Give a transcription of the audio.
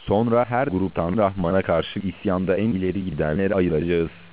Sonra her gruptan Rahman'a karşı isyanda en ileri gidenleri ayıracağız.